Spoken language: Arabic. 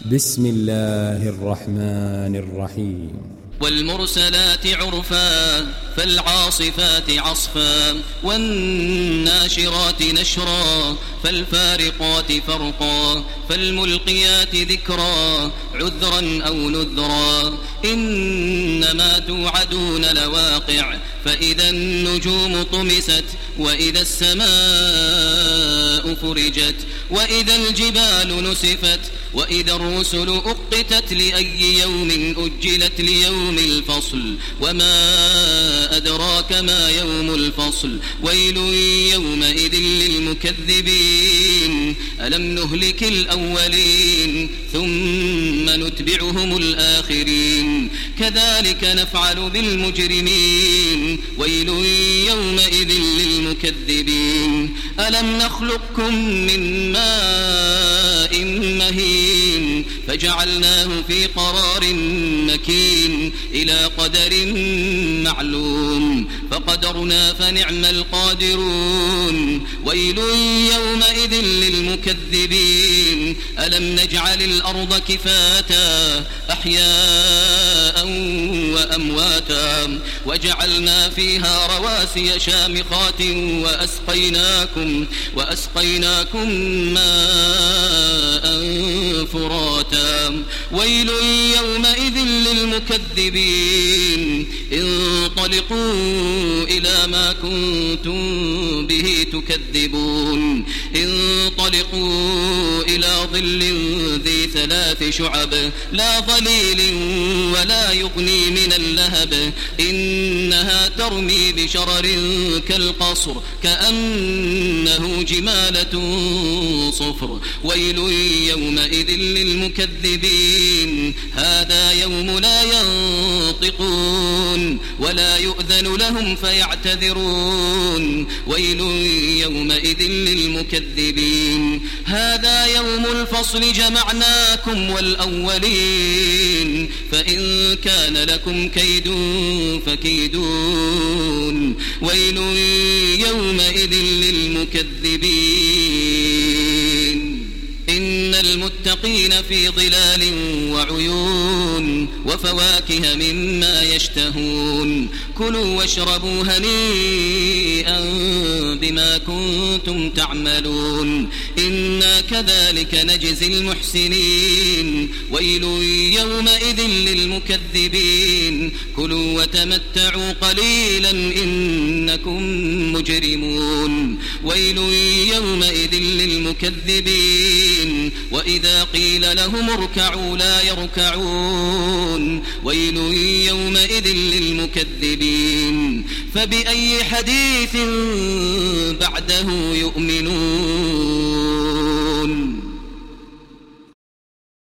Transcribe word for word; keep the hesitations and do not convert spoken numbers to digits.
بسم الله الرحمن الرحيم. والمرسلات عرفا فالعاصفات عصفا والناشرات نشرا فالفارقات فرقا فالملقيات ذكرا عذرا أو نذرا إنما توعدون لواقع فإذا النجوم طمست وإذا السماء فرجت وإذا الجبال نسفت وإذا الرسل أقتت لأي يوم أجلت ليوم الفصل وما أدراك ما يوم الفصل ويل يومئذ للمكذبين ألم نهلك الأولين ثم نتبعهم الآخرين كذلك نفعل بالمجرمين ويل يومئذ للمكذبين ألم نخلقكم من ماء مهين فجعلناه في قرار مكين إلى قدر معلوم فقدرنا فنعم القادرون ويل يومئذ للمكذبين ألم نجعل الأرض كفاتا أحياء وأمواتا وجعلنا فيها رواسي شامخات وأسقيناكم وأسقيناكم ماء فراتا ويل يومئذ للمكذبين انطلقوا إلى ما كنتم به تكذبون انطلقوا إلى ظل ذي ثلاث شعب لا ظليل ولا يغني من اللهب إنها ترمي بشرر كالقصر كأنه جمالة صفر ويل يومئذ للمكذبين هذا يوم لا ينطقون ولا يؤذن لهم فيعتذرون ويل يومئذ للمكذبين هذا يوم الفصل جمعناكم والأولين فإن كان لكم كيد فكيدون ويل يومئذ للمكذبين إن المتقين في ظلال وعيون وفواكه مما يشتهون كلوا واشربوا هنيئا بما كنتم تعملون إنا كذلك نجزي المحسنين ويل يومئذ للمكذبين كلوا وتمتعوا قليلا إنكم مجرمون ويل يومئذ للمكذبين وإذا قيل لهم اركعوا لا يركعون ويل يومئذ للمكذبين فبأي حديث بعده يؤمنون